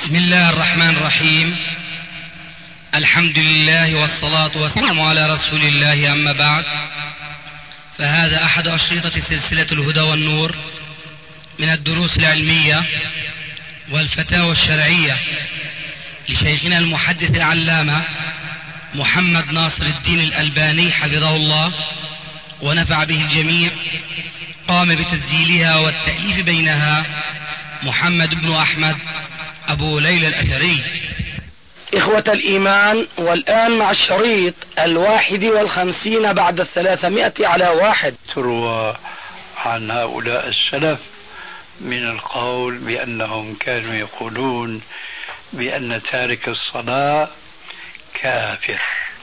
بسم الله الرحمن الرحيم. الحمد لله والصلاة والسلام على رسول الله، أما بعد، فهذا أحد أشرطة سلسلة الهدى والنور من الدروس العلمية والفتاوى الشرعية لشيخنا المحدث العلامة محمد ناصر الدين الألباني حفظه الله ونفع به الجميع. قام بتسجيلها والتأليف بينها محمد بن أحمد أبو ليلى الأثري. إخوة الإيمان، والآن مع الشريط 51 بعد 300 على 1. تروى عن هؤلاء السلف من القول بأنهم كانوا يقولون بأن تارك الصلاة كافر.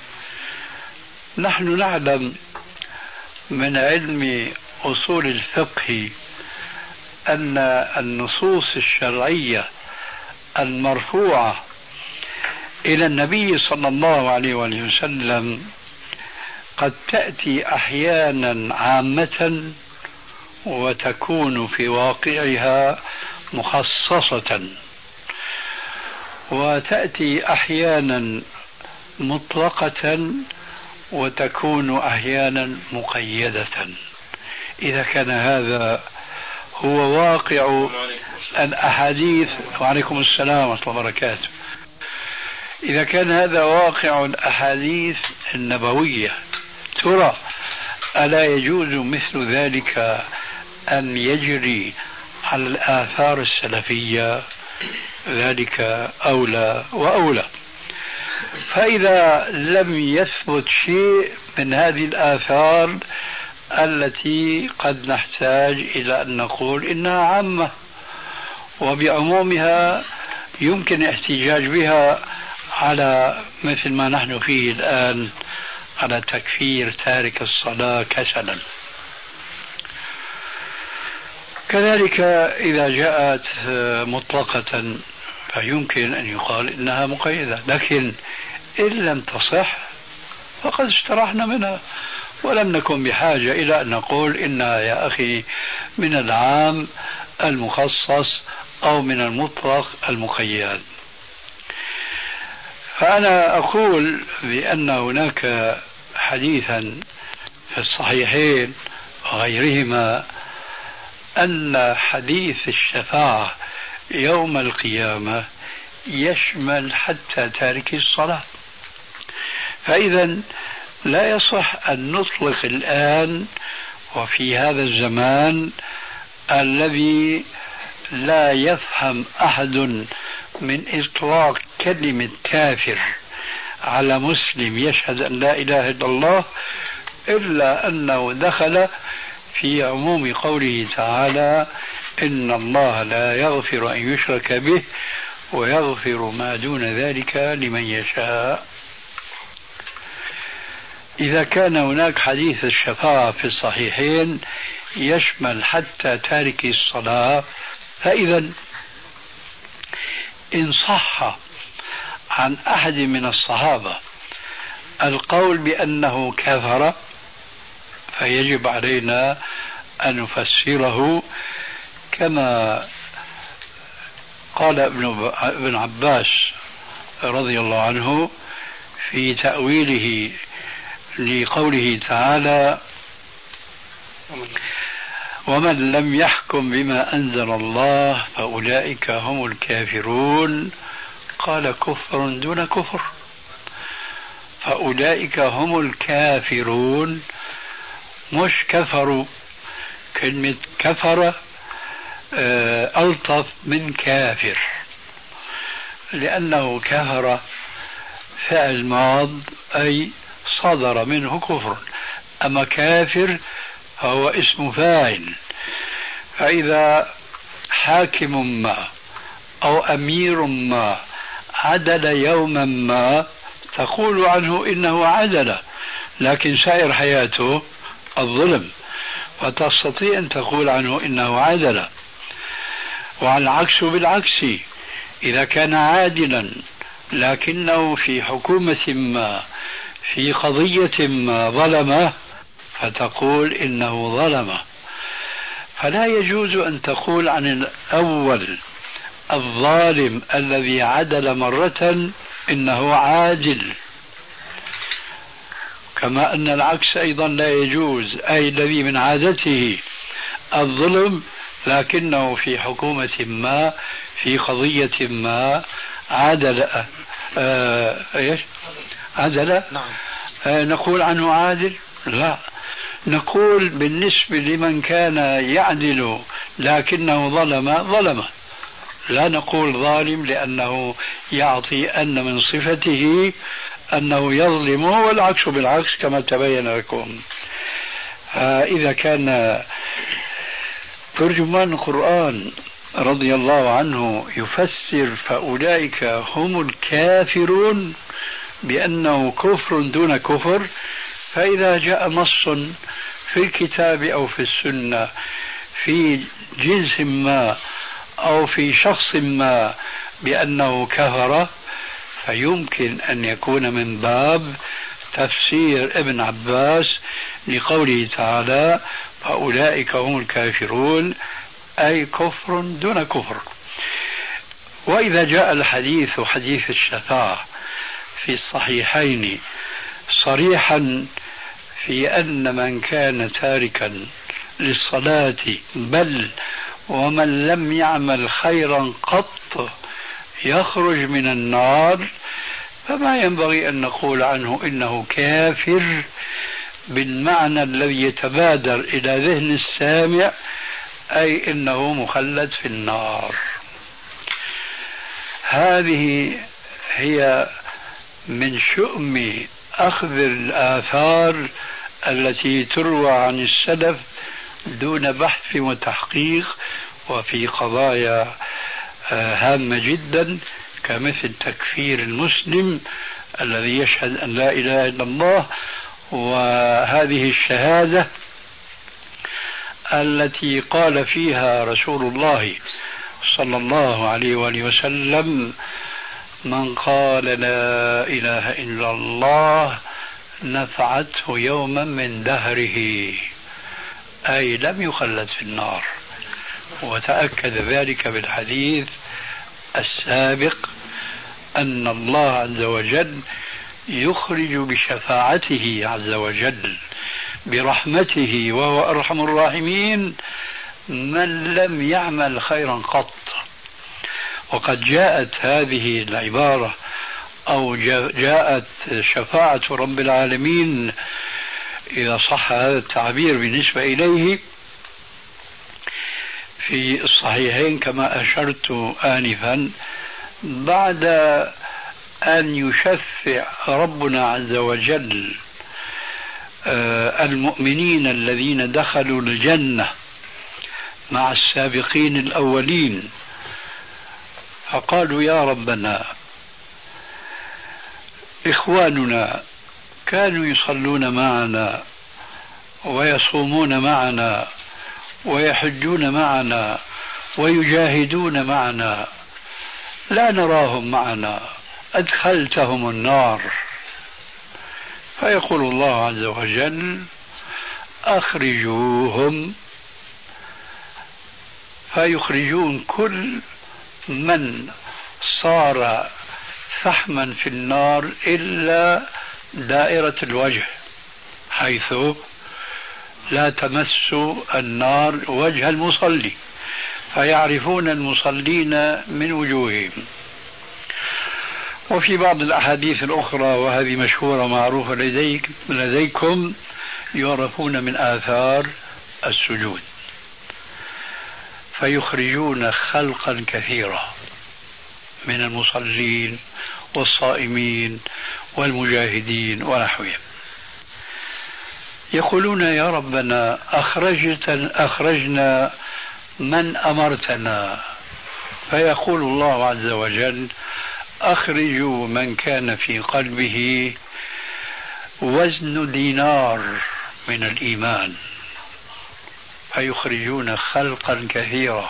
نحن نعلم من علم أصول الفقه أن النصوص الشرعية المرفوعة إلى النبي صلى الله عليه وسلم قد تأتي أحيانا عامة وتكون في واقعها مخصصة، وتأتي أحيانا مطلقة وتكون أحيانا مقيدة. إذا كان هذا هو واقع الأحاديث، وعليكم السلام ورحمة الله وبركاته، إذا كان هذا واقع الأحاديث النبوية، ترى ألا يجوز مثل ذلك أن يجري على الآثار السلفية؟ ذلك أولى وأولى. فإذا لم يثبت شيء من هذه الآثار التي قد نحتاج إلى أن نقول إنها عامة، وبعمومها يمكن الاحتجاج بها على مثل ما نحن فيه الآن، على تكفير تارك الصلاة كسلا. كذلك إذا جاءت مطلقة فيمكن أن يقال إنها مقيدة، لكن إن لم تصح فقد استرحنا منها ولم نكن بحاجة إلى أن نقول إنها يا أخي من العام المخصص أو من المطلق المقيد. فأنا أقول بأن هناك حديثا في الصحيحين وغيرهما أن حديث الشفاعة يوم القيامة يشمل حتى تارك الصلاة. فإذا لا يصح أن نطلق الآن وفي هذا الزمان الذي لا يفهم أحد من إطلاق كلمة كافر على مسلم يشهد أن لا إله إلا الله إلا أنه دخل في عموم قوله تعالى: إن الله لا يغفر أن يشرك به ويغفر ما دون ذلك لمن يشاء. إذا كان هناك حديث الشفاعة في الصحيحين يشمل حتى تارك الصلاة، فإذا إن صح عن أحد من الصحابة القول بأنه كفر فيجب علينا أن نفسره كما قال ابن عباس رضي الله عنه في تأويله لقوله تعالى: ومن لم يحكم بما أنزل الله فأولئك هم الكافرون. قال: كفر دون كفر، فأولئك هم الكافرون، مش كفروا. كلمة كفر ألطف من كافر، لأنه كفر فعل ماض أي صدر منه كفر، أما كافر هو اسم فاعل. فإذا حاكم ما أو أمير ما عدل يوما ما تقول عنه إنه عدل، لكن سائر حياته الظلم، فتستطيع أن تقول عنه إنه عدل. والعكس بالعكس، إذا كان عادلا لكنه في حكومة ما في قضية ما ظلمه فتقول إنه ظلمه. فلا يجوز أن تقول عن الأول الظالم الذي عدل مرة إنه عادل، كما أن العكس أيضا لا يجوز، أي الذي من عادته الظلم لكنه في حكومة ما في قضية ما عادل. إيش عادل؟ نعم. نقول عنه عادل؟ لا، نقول بالنسبة لمن كان يعدل لكنه ظلم، لا نقول ظالم، لأنه يعطي أن من صفته أنه يظلم، والعكس بالعكس كما تبين لكم. إذا كان ترجمان القرآن رضي الله عنه يفسر فأولئك هم الكافرون بأنه كفر دون كفر، فإذا جاء نص في الكتاب أو في السنة في جنس ما أو في شخص ما بأنه كفر، فيمكن أن يكون من باب تفسير ابن عباس لقوله تعالى فأولئك هم الكافرون، أي كفر دون كفر. وإذا جاء الحديث حديث الشفاعة في الصحيحين صريحا في أن من كان تاركا للصلاة بل ومن لم يعمل خيرا قط يخرج من النار، فما ينبغي أن نقول عنه إنه كافر بالمعنى الذي يتبادر إلى ذهن السامع، أي إنه مخلد في النار. هذه هي من شؤم أخذ الآثار التي تروى عن السلف دون بحث وتحقيق، وفي قضايا هامة جدا كمثل تكفير المسلم الذي يشهد أن لا إله إلا الله، وهذه الشهادة التي قال فيها رسول الله صلى الله عليه وآله وسلم من قال لا إله إلا الله نفعته يوما من دهره، أي لم يخلد في النار. وتأكد ذلك بالحديث السابق أن الله عز وجل يخرج بشفاعته عز وجل برحمته وهو أرحم الراحمين من لم يعمل خيرا قط. وقد جاءت هذه العبارة أو جاءت شفاعة رب العالمين إذا صح هذا التعبير بالنسبة إليه في الصحيحين كما أشرت آنفا، بعد أن يشفع ربنا عز وجل المؤمنين الذين دخلوا الجنة مع السابقين الأولين، فقالوا يا ربنا إخواننا كانوا يصلون معنا ويصومون معنا ويحجون معنا ويجاهدون معنا، لا نراهم معنا، أدخلتهم النار. فيقول الله عز وجل أخرجوهم، فيخرجون كل من صار فحما في النار إلا دائرة الوجه، حيث لا تمس النار وجه المصلي، فيعرفون المصلين من وجوههم. وفي بعض الأحاديث الأخرى وهذه مشهورة معروفة لديكم يعرفون من آثار السجود، فيخرجون خلقا كثيرا من المصلين والصائمين والمجاهدين ونحوهم، يقولون يا ربنا أخرجنا من أمرتنا، فيقول الله عز وجل أخرجوا من كان في قلبه وزن دينار من الإيمان، فيخرجون خلقا كثيرا.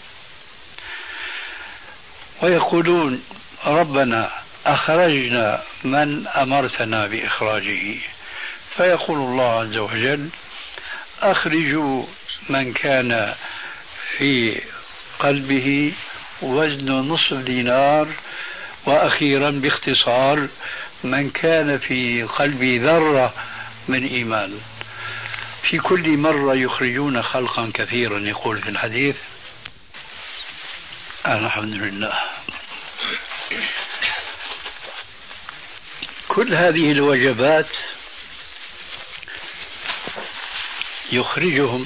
ويقولون ربنا أخرجنا من أمرتنا بإخراجه، فيقول الله عز وجل أخرجوا من كان في قلبه وزنه نصف دينار. وأخيرا باختصار من كان في قلبه ذرة من إيمان. في كل مرة يخرجون خلقا كثيرا يقول في الحديث. الحمد لله. كل هذه الوجبات يخرجهم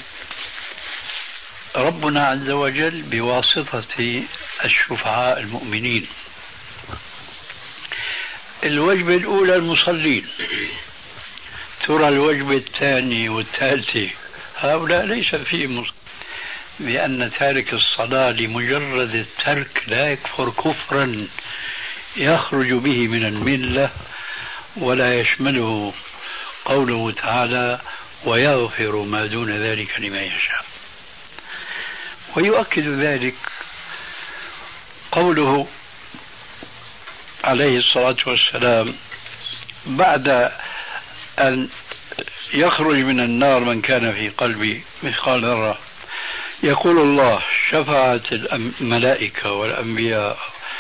ربنا عز وجل بواسطة الشفعاء المؤمنين. الوجبة الأولى المصلين، ترى الوجبة الثانية والثالثة هؤلاء ليس فيهم، لأن تارك الصلاة لمجرد الترك لا يكفر كفرا يخرج به من الملة، ولا يشمله قوله تعالى ويغفر ما دون ذلك لمن يشاء. ويؤكد ذلك قوله عليه الصلاة والسلام بعد أن يخرج من النار من كان في قلبه مثقال ذرة، يقول الله شفعت الملائكة والأنبياء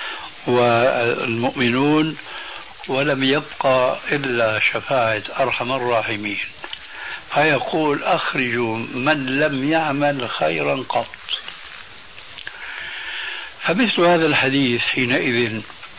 والمؤمنون ولم يبقى إلا شفاعة أرحم الراحمين، فيقول أخرجوا من لم يعمل خيرا قط. فمثل هذا الحديث حينئذ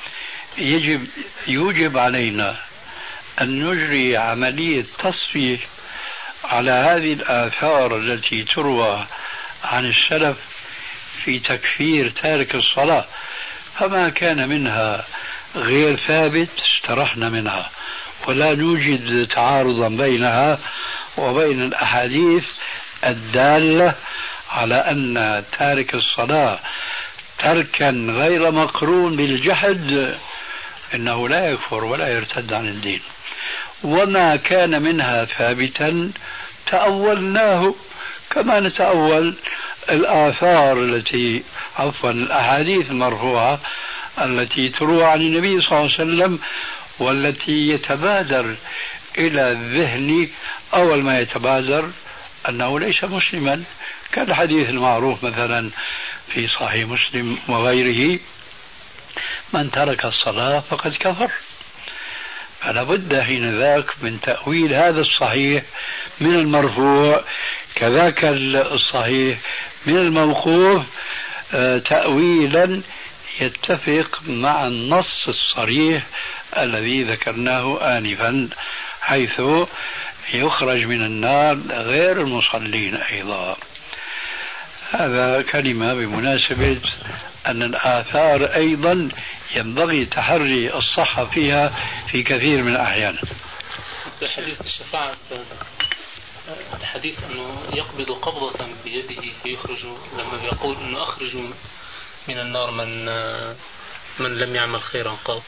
يوجب علينا أن نجري عملية تصفية على هذه الآثار التي تروى عن السلف في تكفير تارك الصلاة، فما كان منها غير ثابت استرحنا منها، ولا نوجد تعارضا بينها وبين الأحاديث الدالة على أن تارك الصلاة تركا غير مقرون بالجحد إنه لا يكفر ولا يرتد عن الدين. وما كان منها ثابتا تأولناه كما نتأول الآثار الأحاديث المرفوعة التي تروى عن النبي صلى الله عليه وسلم، والتي يتبادر إلى الذهن أول ما يتبادر أنه ليس مسلما، كالحديث المعروف مثلا في صحيح مسلم وغيره من ترك الصلاة فقد كفر. فلا بد حين ذاك من تأويل هذا الصحيح من المرفوع، كذاك الصحيح من الموقوف، تأويلا يتفق مع النص الصريح الذي ذكرناه آنفا، حيث يخرج من النار غير المصلين أيضا. هذا كلمة بمناسبة أن الآثار أيضا ينبغي تحري الصحة فيها في كثير من الأحيان. في حديث الشفاعة الحديث أنه يقبض قبضة بيده فيخرج، لما يقول أنه أخرجوا من النار من لم يعمل خيرا قط.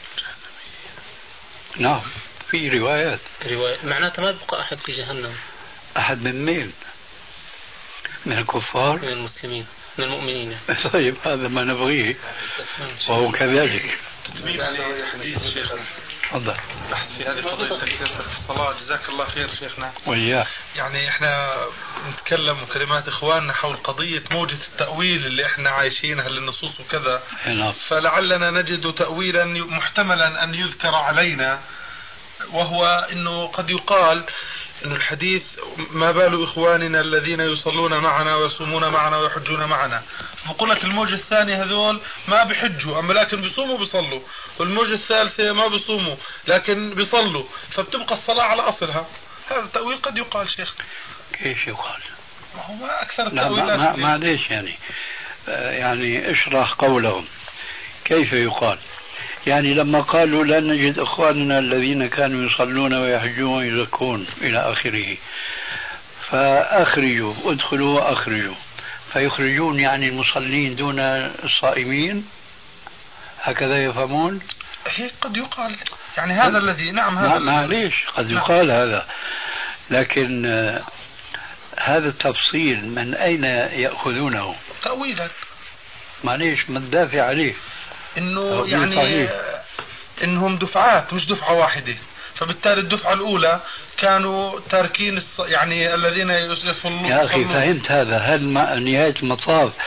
نعم في روايات معناتها ما بقى أحد في جهنم. أحد من مين؟ من الكفار؟ من المسلمين من المؤمنين. طيب هذا ما نبغيه وهو كذلك. حديث شيخنا تفضل في هذه القضية تكفير الصلاة. جزاك الله خير شيخنا. وإياه. يعني احنا نتكلم كلمات اخواننا حول قضية موجة التأويل اللي احنا عايشينها للنصوص وكذا، فلعلنا نجد تأويلا محتملا أن يذكر علينا، وهو أنه قد يقال أن الحديث ما بال إخواننا الذين يصلون معنا ويصومون معنا ويحجون معنا، بقول لك الموجة الثانية هذول ما بيحجوا أما لكن بيصوموا بيصلوا، والموجة الثالثة ما بيصوموا لكن بيصلوا، فبتبقى الصلاة على أصلها. هذا التأويل قد يقال شيخ. كيف يقال؟ ما هو أكثر التأويلات. معليش يعني اشرح قولهم كيف يقال. يعني لما قالوا لا نجد إخواننا الذين كانوا يصلون ويحجون ويزكون إلى آخره، فأخرجوا ادخلوا وأخرجوا، فيخرجون يعني المصلين دون الصائمين، هكذا يفهمون؟ هيك قد يقال يعني هذا الذي نعم هذا معليش قد يقال هذا، لكن هذا التفصيل من أين يأخذونه؟ تأويلا. معليش ما الدافع عليه؟ انه يعني انهم دفعات مش دفعة واحدة، فبالتالي الدفعة الاولى كانوا تاركين يعني الذين يصلون. يا اخي فهمت هذا. هل نهاية المطاف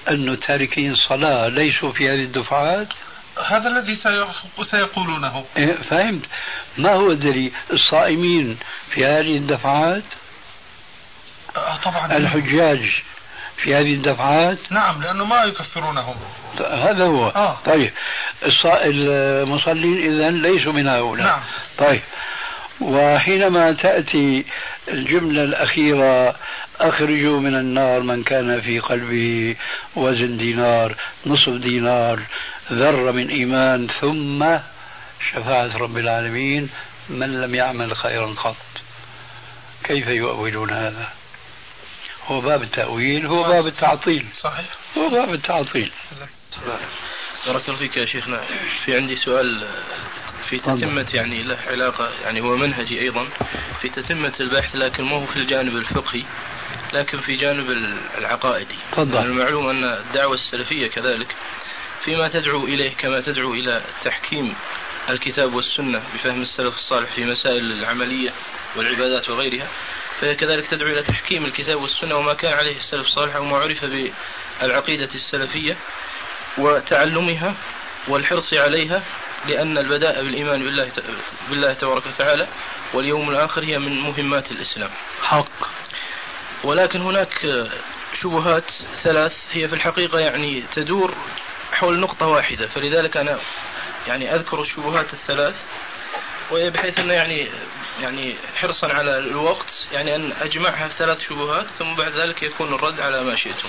أن تاركين الصلاة ليسوا في هذه الدفعات؟ هذا الذي سيقولونه. فهمت. ما هو الدليل؟ الصائمين في هذه الدفعات؟ طبعا. الحجاج في هذه الدفعات؟ نعم، لأنه ما يكفرونهم. هذا هو. طيب المصلين إذن ليسوا من هؤلاء. نعم. طيب، وحينما تأتي الجملة الأخيرة أخرجوا من النار من كان في قلبه وزن دينار، نصف دينار، ذرة من إيمان، ثم شفاعة رب العالمين من لم يعمل خيرا قط، كيف يؤولون هذا؟ هو باب التأويل، هو باب التعطيل. صحيح، هو باب التعطيل. بارك الله فيك يا شيخنا. في عندي سؤال في تتمة، يعني له علاقة، يعني هو منهجي أيضا في تتمة البحث، لكن ما هو في الجانب الفقهي لكن في جانب العقائدي. المعلوم أن الدعوة السلفية كذلك فيما تدعو إليه كما تدعو إلى تحكيم الكتاب والسنة بفهم السلف الصالح في مسائل العملية والعبادات وغيرها، فهي كذلك تدعو إلى تحكيم الكتاب والسنة وما كان عليه السلف الصالح وما عرف بالعقيدة السلفية وتعلمها والحرص عليها، لأن البداء بالإيمان بالله تبارك وتعالى واليوم الآخر هي من مهمات الإسلام. حق. ولكن هناك شبهات ثلاث هي في الحقيقة يعني تدور حول نقطة واحدة، فلذلك أنا يعني أذكر الشبهات الثلاث، وبحيث أن يعني حرصا على الوقت يعني أن أجمعها في ثلاث شبهات، ثم بعد ذلك يكون الرد على ما شئتم.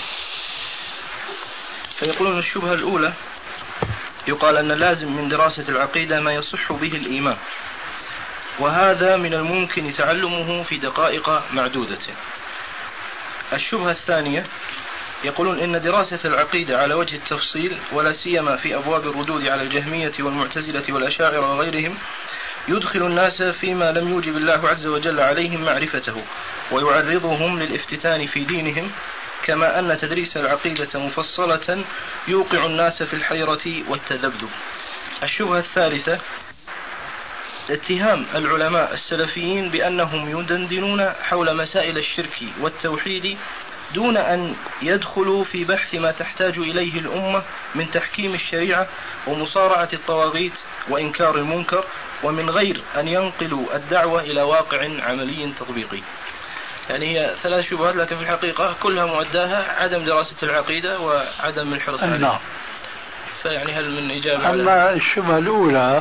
فيقولون الشبهة الأولى يقال أن لازم من دراسة العقيدة ما يصح به الإيمان، وهذا من الممكن تعلمه في دقائق معدودة. الشبهة الثانية يقولون إن دراسة العقيدة على وجه التفصيل ولا سيما في أبواب الردود على الجهمية والمعتزلة والأشاعرة وغيرهم يدخل الناس فيما لم يوجب الله عز وجل عليهم معرفته ويعرضهم للافتتان في دينهم، كما أن تدريس العقيدة مفصلة يوقع الناس في الحيرة والتذبذب. الشبهة الثالثة اتهام العلماء السلفيين بأنهم يدندنون حول مسائل الشرك والتوحيد دون أن يدخلوا في بحث ما تحتاج إليه الأمة من تحكيم الشريعة ومصارعة الطواغيت وإنكار المنكر، ومن غير أن ينقلوا الدعوة إلى واقع عملي تطبيقي. يعني هي ثلاث شبهات، لكن في الحقيقة كلها مؤداها عدم دراسة العقيدة وعدم الحرص عليها. فيعني هل من إجابة؟ أما الشبهة الأولى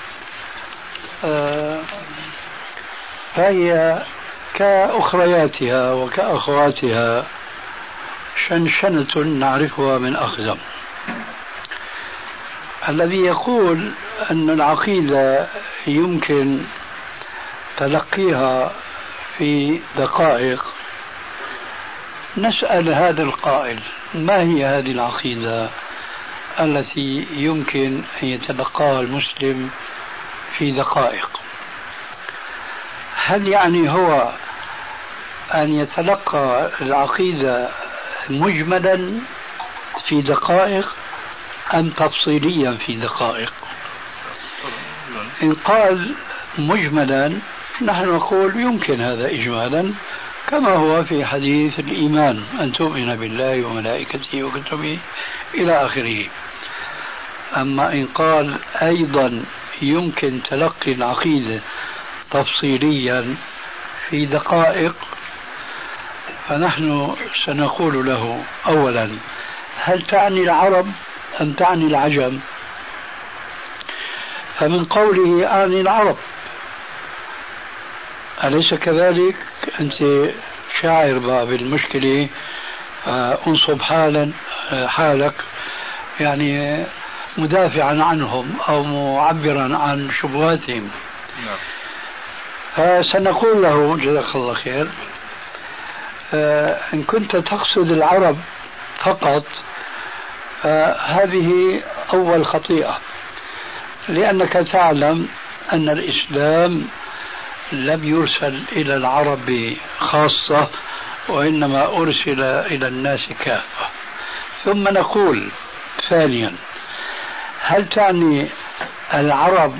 فهي كأخرياتها وكأخواتها شنشنة نعرفها من أخزم. الذي يقول أن العقيدة يمكن تلقيها في دقائق، نسأل هذا القائل ما هي هذه العقيدة التي يمكن أن يتلقاها المسلم في دقائق؟ هل يعني هو أن يتلقى العقيدة مجملا في دقائق أم تفصيليا في دقائق؟ إن قال مجملا نحن نقول يمكن هذا إجمالا، كما هو في حديث الإيمان أن تؤمن بالله وملائكته وكتبه إلى آخره. أما إن قال أيضا يمكن تلقي العقيدة تفصيليا في دقائق، فنحن سنقول له أولا هل تعني العرب أم تعني العجم؟ فمن قوله أعني العرب أليس كذلك؟ أنت شاعر بالمشكلة، أنصب حالك يعني مدافعا عنهم أو معبرا عن شبهاتهم. فسنقول له جزاك الله خير، إن كنت تقصد العرب فقط هذه أول خطيئة، لأنك تعلم أن الإسلام لم يرسل إلى العرب خاصة، وإنما أرسل إلى الناس كافة. ثم نقول ثانيا هل تعني العرب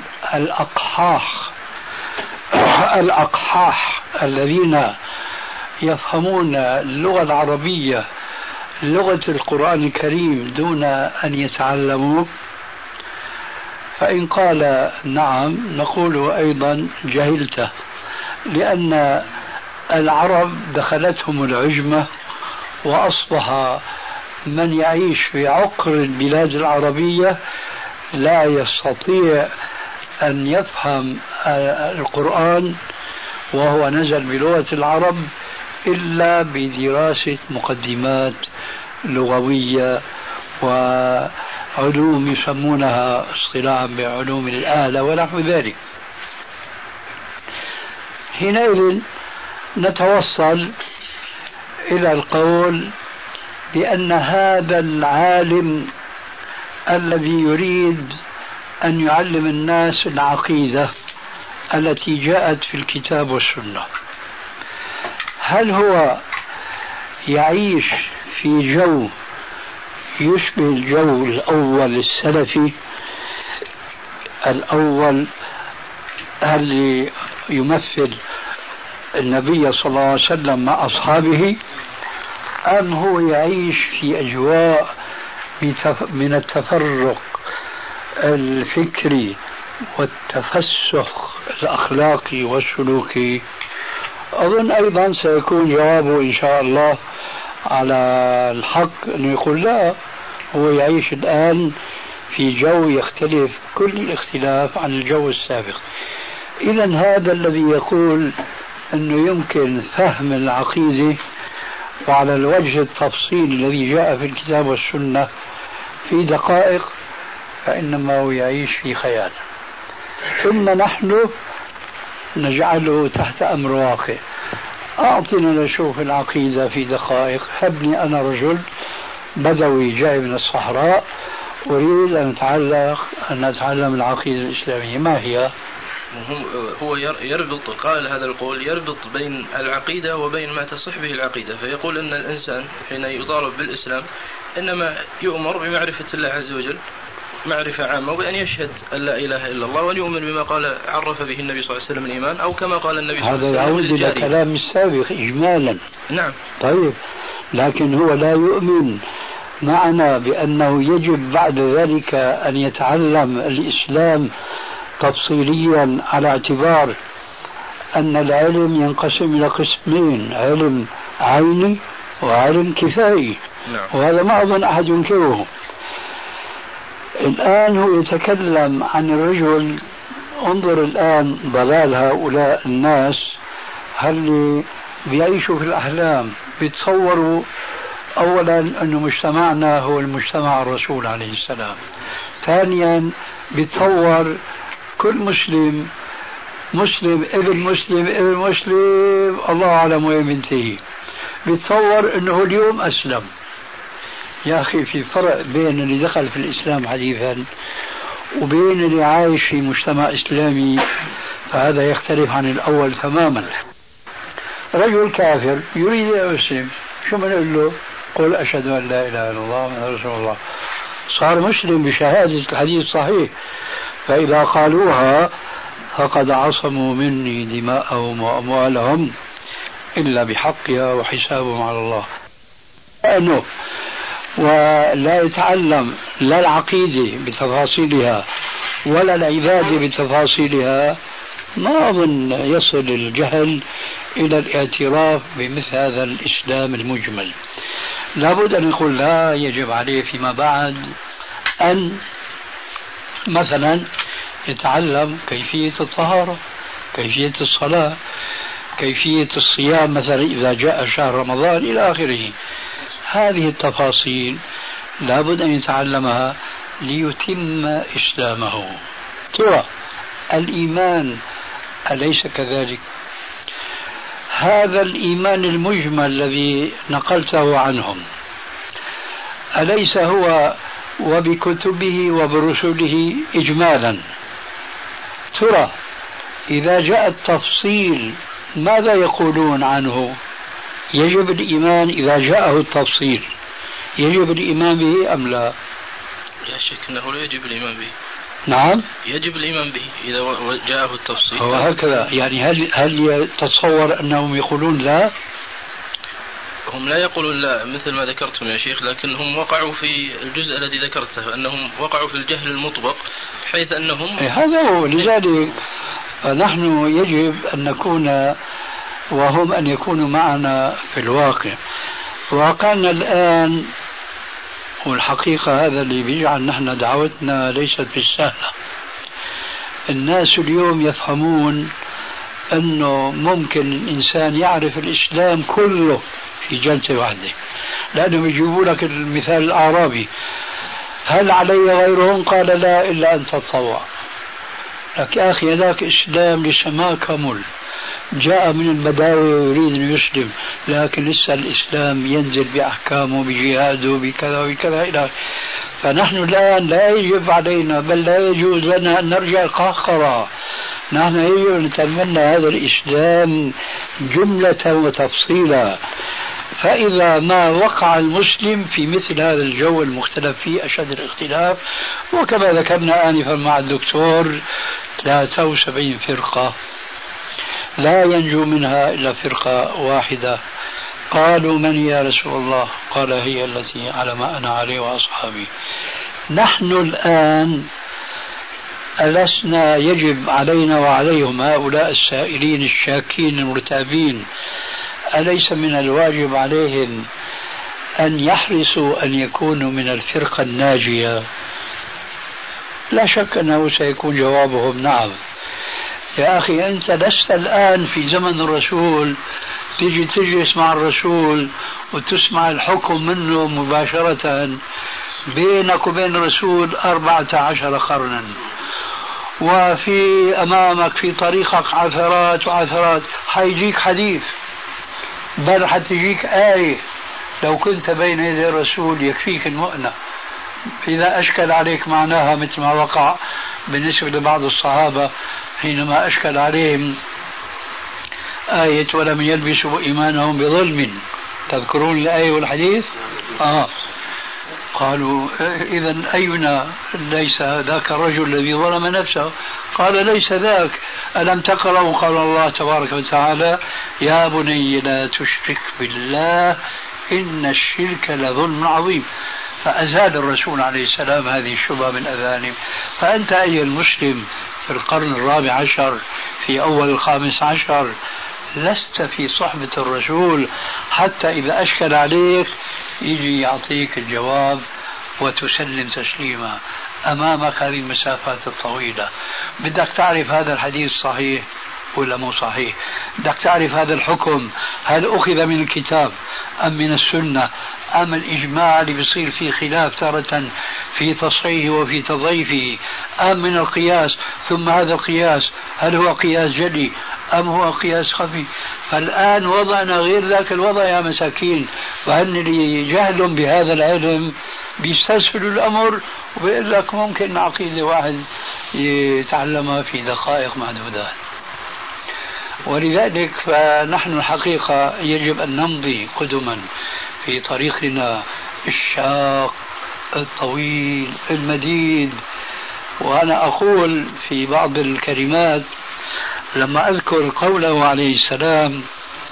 الأقحاح الذين يفهمون اللغة العربية لغة القرآن الكريم دون أن يتعلموا؟ فإن قال نعم نقول أيضا جهلته، لأن العرب دخلتهم العجمة، وأصبح من يعيش في عقر البلاد العربية لا يستطيع أن يفهم القرآن وهو نزل بلغة العرب إلا بدراسة مقدمات لغوية وعلوم يسمونها اصطلاحا بعلوم الآلة ونحو ذلك. حينئذ نتوصل إلى القول بأن هذا العالم الذي يريد أن يعلم الناس العقيدة التي جاءت في الكتاب والسنة، هل هو يعيش في جو يشبه الجو الأول السلفي الأول اللي يمثل النبي صلى الله عليه وسلم مع أصحابه، أم هو يعيش في أجواء من التفرق الفكري والتفسخ الأخلاقي والسلوكي؟ أظن أيضا سيكون جوابه إن شاء الله على الحق أنه يقول لا، هو يعيش الآن في جو يختلف كل الاختلاف عن الجو السابق. إذا هذا الذي يقول أنه يمكن فهم العقيدة وعلى الوجه التفصيلي الذي جاء في الكتاب والسنة في دقائق، فإنما هو يعيش في خيال. ثم نحن نجعله تحت أمر واقع. أعطنا نشوف العقيدة في دقائق. هبني أنا رجل بدوي جاي من الصحراء أريد أن أتعلم العقيدة الإسلامية، ما هي؟ هو يربط، قال هذا القول يربط بين العقيدة وبين ما تصح به العقيدة، فيقول أن الإنسان حين يطالب بالإسلام إنما يؤمر بمعرفة الله عز وجل معرفة عامة، وبأن يشهد أن لا إله إلا الله، وأن يؤمن بما قال عرف به النبي صلى الله عليه وسلم الإيمان، أو كما قال النبي صلى الله عليه وسلم. هذا يعود إلى كلام السابق إجمالا. نعم. طيب، لكن هو لا يؤمن معنا بأنه يجب بعد ذلك أن يتعلم الإسلام تفصيليا، على اعتبار أن العلم ينقسم إلى قسمين: علم عيني وعلم كفائي. نعم. وهذا ما أظن أحد ينكره. الآن هو يتكلم عن الرجل. انظر الآن ضلال هؤلاء الناس، هل بيعيشوا في الأحلام بيتصوروا أولا أن مجتمعنا هو المجتمع الرسول عليه السلام. ثانيا بيتصور كل مسلم ابن مسلم الله أعلم وين ينتهي. بيتصور أنه اليوم أسلم. يا أخي في فرق بين اللي دخل في الإسلام حديثا وبين اللي عايش في مجتمع إسلامي، فهذا يختلف عن الأول تماما. رجل كافر يريد أن يسلم، شو بنقول له؟ قل أشهد أن لا إله إلا الله محمد رسول الله. صار مسلم بشهادة الحديث صحيح. فإذا قالوها فقد عصموا مني دماءهم وأموالهم إلا بحقها وحسابهم على الله. أنه ولا يتعلم لا العقيدة بتفاصيلها ولا العبادة بتفاصيلها، ما أظن يصل الجهل إلى الاعتراف بمثل هذا الإسلام المجمل. لابد أن يقول لا، يجب عليه فيما بعد أن مثلا يتعلم كيفية الطهارة، كيفية الصلاة، كيفية الصيام مثلا إذا جاء شهر رمضان إلى آخره. هذه التفاصيل لابد أن يتعلمها ليتم إسلامه. ترى الإيمان أليس كذلك؟ هذا الإيمان المجمل الذي نقلته عنهم أليس هو وبكتبه وبرسله إجمالا؟ ترى إذا جاء التفصيل ماذا يقولون عنه؟ يجب الإيمان إذا جاءه التفصيل، يجب الإيمان به أم لا؟ لا شك أنه لا يجب الإيمان به. نعم، يجب الإيمان به إذا جاءه التفصيل. وهكذا يعني هل يتصور أنهم يقولون لا؟ هم لا يقولون لا مثل ما ذكرتم يا شيخ، لكنهم وقعوا في الجزء الذي ذكرته، أنهم وقعوا في الجهل المطبق بحيث أنهم هذا هو. لذلك نحن يجب أن نكون وهم أن يكونوا معنا في الواقع. واقعنا الآن والحقيقة هذا اللي بيجعل نحن دعوتنا ليست بالسهلة. الناس اليوم يفهمون أنه ممكن الإنسان يعرف الإسلام كله في جلسة واحدة، لأنهم يجيبوا لك المثال الأعرابي: هل علي غيرهم؟ قال لا إلا أن تتطوع. لك يا أخي هذاك إسلام لسه ما كمل، جاء من البداوة ويريد أن يسلم، لكن لسه الإسلام ينزل بأحكامه بجهاده بكذا وكذا إلى. فنحن الآن لا يجب علينا بل لا يجوز لنا أن نرجع القهقرة. نحن يجب أن نتمنى هذا الإسلام جملة وتفصيلا. فإذا ما وقع المسلم في مثل هذا الجو المختلف فيه أشد الاختلاف، وكما ذكرنا آنفا مع الدكتور 73 فرقة لا ينجو منها إلا فرقة واحدة. قالوا من يا رسول الله؟ قال هي التي على ما أنا عليه وأصحابي. نحن الآن ألسنا يجب علينا وعليهم هؤلاء السائلين الشاكين المرتابين، أليس من الواجب عليهم أن يحرصوا أن يكونوا من الفرقة الناجية؟ لا شك أنه سيكون جوابهم نعم. يا أخي أنت لست الآن في زمن الرسول تيجي تجلس مع الرسول وتسمع الحكم منه مباشرة. بينك وبين الرسول 14 قرنا، وفي أمامك في طريقك عثرات وعثرات. حيجيك حديث، بل حتجيك آية لو كنت بين يدي الرسول يكفيك المؤنة. إذا أشكل عليك معناها مثل ما وقع بالنسبة لبعض الصحابة حينما أشكل عليهم آية ولم يلبسوا إيمانهم بظلم. تذكرون الآية والحديث؟ قالوا إذا أينا ليس ذاك الرجل الذي ظلم نفسه؟ قال ليس ذاك. ألم تقرأوا قال الله تبارك وتعالى يا بني لا تشرك بالله إن الشرك لظلم عظيم. فأزال الرسول عليه السلام هذه الشبهة من أذانهم. فأنت أيها المسلم في القرن 14 في أول 15 لست في صحبة الرسول حتى إذا أشكل عليك يجي يعطيك الجواب وتسلم تسليما. أمامك هذه المسافات الطويلة، بدك تعرف هذا الحديث صحيح ولا مو صحيح، بدك تعرف هذا الحكم هل أخذ من الكتاب أم من السنة أم الإجماع اللي بيصير فيه خلاف تارة في تصحيحه وفي تضعيفه، أم من القياس، ثم هذا القياس هل هو قياس جلي أم هو قياس خفي. فالآن وضعنا غير ذاك الوضع يا مساكين. فهن اللي جهل بهذا العلم بيستسهلوا الأمر وبيقول لك ممكن عقيدة واحد يتعلمها في دقائق معدودات. ولذلك فنحن الحقيقة يجب أن نمضي قدما في طريقنا الشاق الطويل المديد. وأنا أقول في بعض الكلمات لما أذكر قوله عليه السلام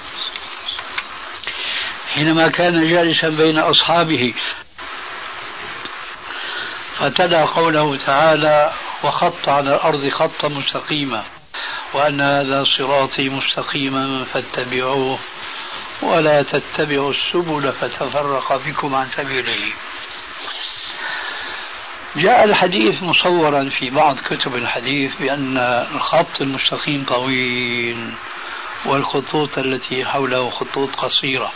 حينما كان جالسا بين أصحابه فتلا قوله تعالى وخط على الأرض خطا مستقيما وأن هذا صراطي مستقيما فاتبعوه ولا تتبعوا السبل فتفرق بكم عن سبيله. جاء الحديث مصورا في بعض كتب الحديث بأن الخط المستقيم طويل والخطوط التي حوله خطوط قصيرة.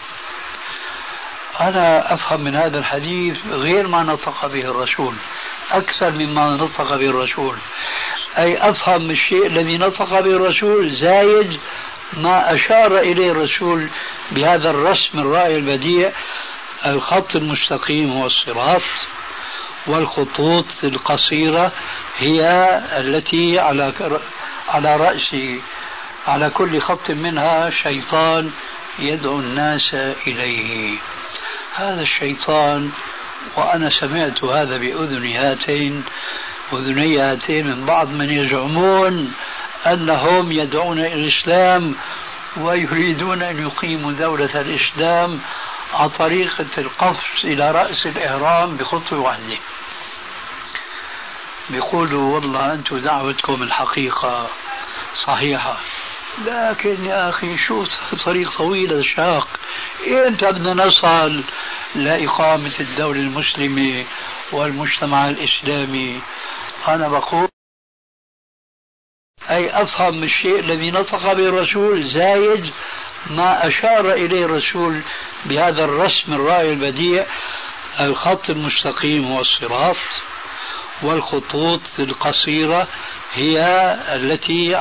أنا أفهم من هذا الحديث غير ما نطق به الرسول أكثر مما نطق به الرسول، أي أفهم الشيء الذي نطق به الرسول زايد ما أشار إليه الرسول بهذا الرسم الرائع البديع. الخط المستقيم هو الصراط، والخطوط القصيرة هي التي على رأس على كل خط منها شيطان يدعو الناس إليه. هذا الشيطان، وأنا سمعت هذا بأذني هاتين من بعض من يزعمون أنهم يدعون إلى الإسلام ويريدون أن يقيموا دولة الإسلام على طريقة القفز إلى رأس الإهرام بخطوة واحدة. بيقولوا والله أنتم دعوتكم الحقيقة صحيحة، لكن يا أخي شو طريق طويل شاق، إمتى بدنا نصل لإقامة الدولة المسلمة والمجتمع الإسلامي؟ أنا بقول أي أفهم الشيء الذي نطق به الرسول زايد ما أشار إليه الرسول بهذا الرسم الرائع البديع: الخط المستقيم هو الصراط، والخطوط القصيرة هي التي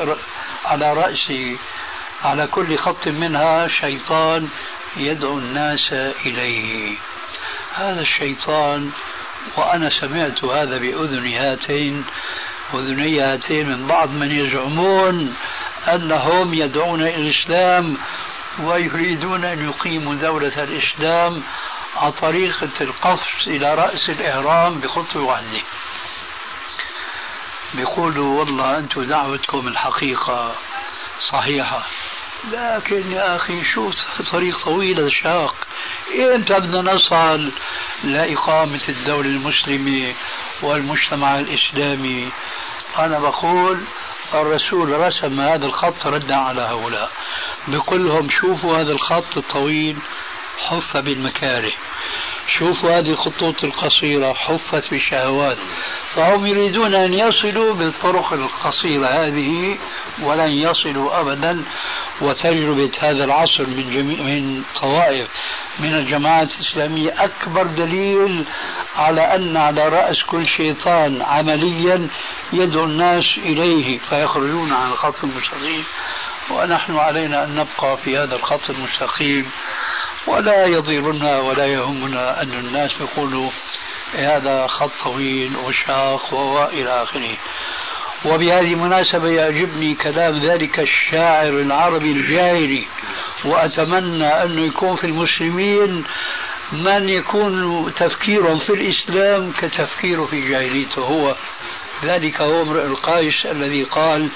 على كل خط منها شيطان يدعو الناس إليه. هذا الشيطان، وأنا سمعت هذا بأذني هاتين من بعض من يزعمون أنهم يدعون إلى الإسلام ويريدون أن يقيموا دولة الإسلام على طريقة القفز إلى رأس الإهرام بخطوة واحدة. بيقولوا والله أنتم دعوتكم الحقيقة صحيحة، لكن يا أخي شو طريق طويل شاق، إمتى بدنا نصل لإقامة الدولة المسلمة والمجتمع الإسلامي؟ أنا بقول الرسول رسم هذا الخط ردا على هؤلاء، بيقول لهم شوفوا هذا الخط الطويل حف بالمكاره، شوفوا هذه الخطوط القصيرة حفت بالشهوات، فهم يريدون أن يصلوا بالطرق القصيرة هذه ولن يصلوا أبدا. وتجربة هذا العصر من طوائف من الجماعات الإسلامية أكبر دليل على أن على رأس كل شيطان عمليا يدعو الناس إليه فيخرجون عن الخط المستقيم، ونحن علينا أن نبقى في هذا الخط المستقيم، ولا يضيرنا ولا يهمنا أن الناس يقولوا هذا خط طويل وشاق وإلى آخره. وبهذه المناسبة يعجبني كلام ذلك الشاعر العربي الجاهلي، وأتمنى أنه يكون في المسلمين من يكون تفكيرهم في الإسلام كتفكيره في جاهليته هو. ذلك هو امرؤ القيس الذي قال: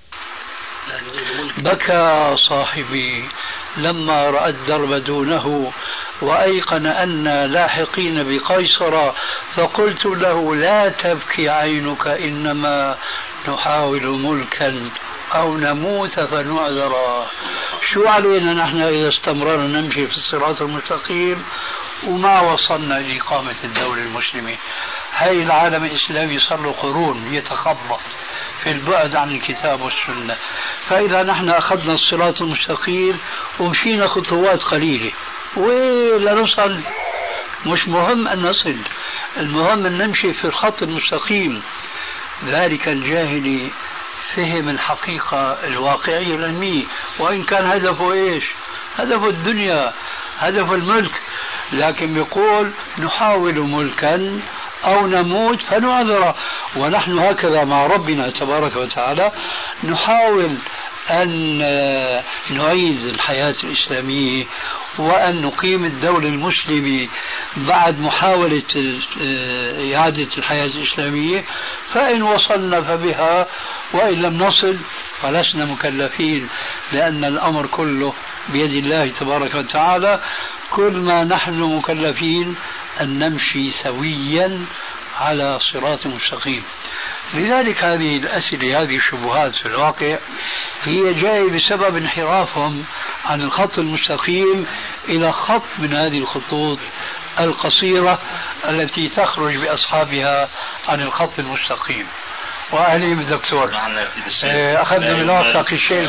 بكى صاحبي لما رأى الدرب دونه وأيقن أن لاحقين بقيصر، فقلت له لا تبكي عينك إنما نحاول ملكا أو نموت فنعذر. شو علينا نحن إذا استمرنا نمشي في الصراط المستقيم وما وصلنا لإقامة الدولة المسلمة؟ هاي العالم الإسلامي صار له قرون يتخبط في البعد عن الكتاب والسنة، فإذا نحن أخذنا الصراط المستقيم ومشينا خطوات قليلة ولا نصل. مش مهم أن نصل، المهم أن نمشي في الخط المستقيم. ذلك الجاهلي فهم الحقيقة الواقعية العلمية، وإن كان هدفه إيش؟ هدفه الدنيا، هدفه الملك، لكن يقول نحاول ملكا أو نموت فنعذر. ونحن هكذا مع ربنا تبارك وتعالى نحاول أن نعيد الحياة الإسلامية وأن نقيم الدولة المسلمة بعد محاولة إعادة الحياة الإسلامية، فإن وصلنا فبها، وإن لم نصل فلسنا مكلفين، لأن الأمر كله بيد الله تبارك وتعالى. كل ما نحن مكلفين أن نمشي سويا على صراط مستقيم. لذلك هذه الأسئلة، هذه الشبهات في الواقع هي جاية بسبب انحرافهم عن الخط المستقيم إلى خط من هذه الخطوط القصيرة التي تخرج بأصحابها عن الخط المستقيم. وأهلي بالدكتور أخذنا من وقتك الشيء.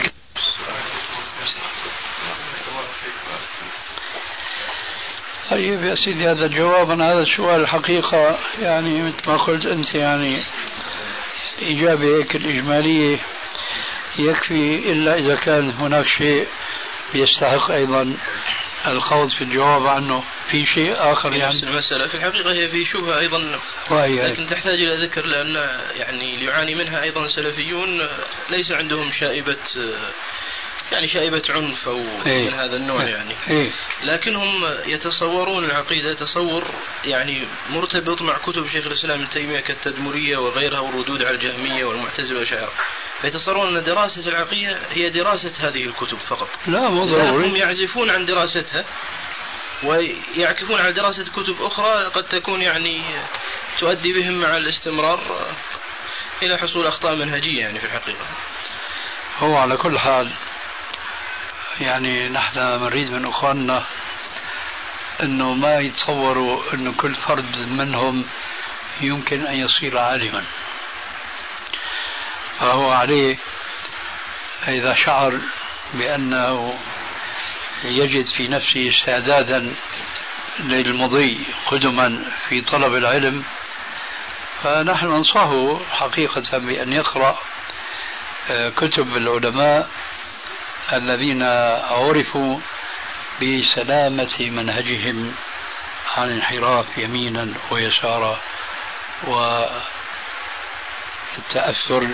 طيب يا سيدي، هذا الجواب عن هذا السؤال الحقيقة يعني مثل ما قلت أنت، يعني إجابة هيك الإجمالية يكفي، إلا إذا كان هناك شيء يستحق أيضا الخوض في الجواب عنه. في شيء آخر يعني نفس المسألة في الحقيقة هي في شبهة أيضا، لكن تحتاج إلى ذكر، لأن يعني يعاني منها أيضا سلفيون ليس عندهم شائبة عنف أو من هذا النوع يعني، لكنهم يتصورون العقيدة تصور يعني مرتبط مع كتب شيخ الإسلام ابن تيمية كالتدمرية وغيرها والردود على الجهمية والمعتزلة والأشاعرة، فيتصورون أن دراسة العقيدة هي دراسة هذه الكتب فقط. لا، مو ضروري. هم يعزفون عن دراستها ويعكفون على دراسة كتب أخرى قد تكون يعني تؤدي بهم مع الاستمرار إلى حصول أخطاء منهجية يعني في الحقيقة. هو على كل حال يعني نحن نريد من أخواننا أنه ما يتصوروا أنه كل فرد منهم يمكن أن يصير عالما، فهو عليه إذا شعر بأنه يجد في نفسه استعدادا للمضي قدما في طلب العلم، فنحن ننصحه حقيقة بأن يقرأ كتب العلماء الذين عرفوا بسلامة منهجهم عن انحراف يمينا ويسارا والتأثر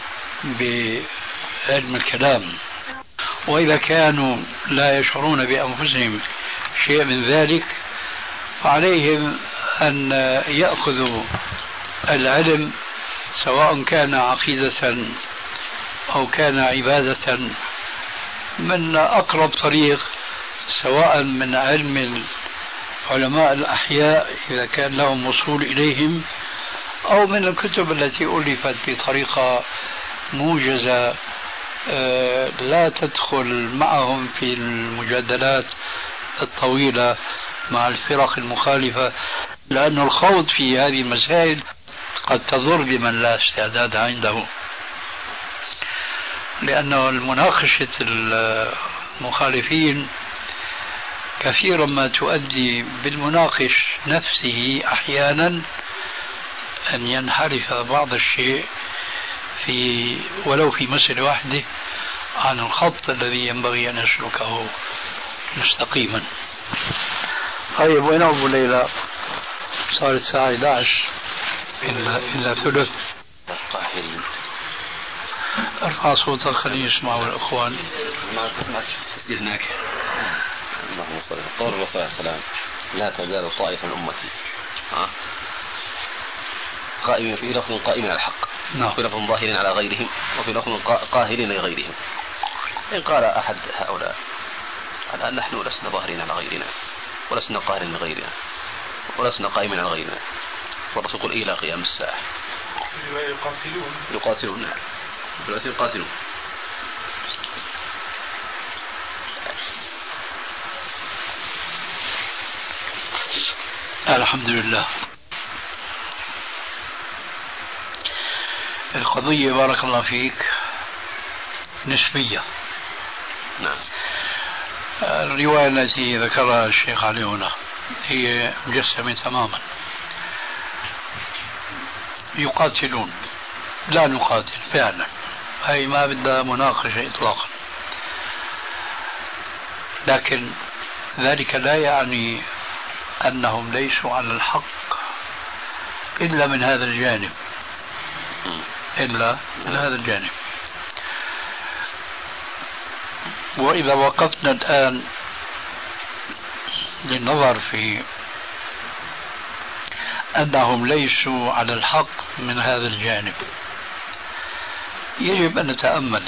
بعلم الكلام. وإذا كانوا لا يشعرون بأنفسهم شيء من ذلك فعليهم أن يأخذوا العلم سواء كان عقيدة أو كان عبادة من أقرب طريق، سواء من علم علماء الأحياء إذا كان لهم وصول إليهم، أو من الكتب التي ألفت بطريقة موجزة لا تدخل معهم في المجادلات الطويلة مع الفرق المخالفة، لأن الخوض في هذه المسائل قد تضر بمن لا استعداد عنده، لأنه المناقشة المخالفين كثيرا ما تؤدي بالمناقش نفسه أحيانا أن ينحرف بعض الشيء في ولو في مسألة واحدة عن الخط الذي ينبغي أن يسلكه مستقيما. طيب وين أبو ليلى؟ صار الساعة 11 إلا ثلث. ارفع صوتك خليه يسمعوا الأخوان. ما تسجيل هناك. اللهم صل قول الرسول عليه السلام لا تزال طائفة من أمتي قائمين في لفظ قائمين على الحق، في لفظ ظاهرين على غيرهم، وفي لفظ قاهرين لغيرهم. إن قال أحد هؤلاء الآن نحن لسنا ظاهرين على غيرنا ولسنا قاهرين لغيرنا ولسنا قائمين على غيرنا، والرسول يقول إلى قيام الساعة يقاتلون دلوقتي يقاتلون. الحمد لله. القضية بارك الله فيك نسبية. نعم. الرواية التي ذكرها الشيخ علي هنا هي مجسمة تماما. يقاتلون لا نقاتل فعلا، هي ما بدها مناقشة إطلاقا، لكن ذلك لا يعني أنهم ليسوا على الحق إلا من هذا الجانب، إلا من هذا الجانب. وإذا وقفنا الآن للنظر في أنهم ليسوا على الحق من هذا الجانب، يجب أن نتأمل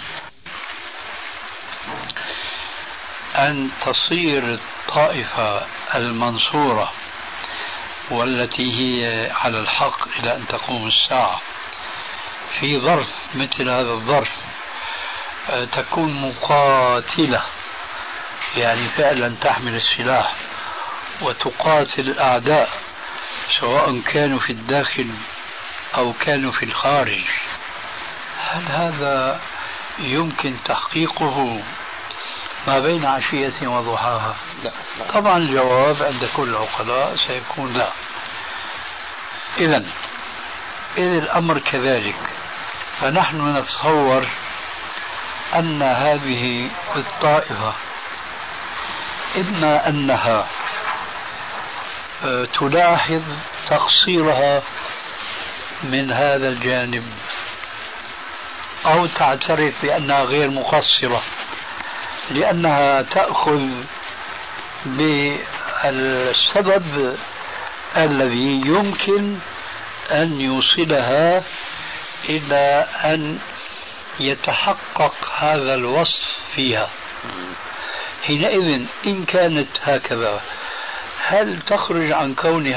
أن تصير الطائفة المنصورة والتي هي على الحق إلى أن تقوم الساعة في ظرف مثل هذا الظرف تكون مقاتلة، يعني فعلا تحمل السلاح وتقاتل الأعداء سواء كانوا في الداخل أو كانوا في الخارج. هل هذا يمكن تحقيقه ما بين عشية وضحاها؟ لا. طبعا الجواب عند كل العقلاء سيكون لا. إذا الأمر كذلك، فنحن نتصور أن هذه الطائفة إما أنها تلاحظ تقصيرها من هذا الجانب أو تعترف بأنها غير مقصرة لأنها تأخذ بالسبب الذي يمكن أن يوصلها إلى أن يتحقق هذا الوصف فيها. حينئذ إن كانت هكذا هل تخرج عن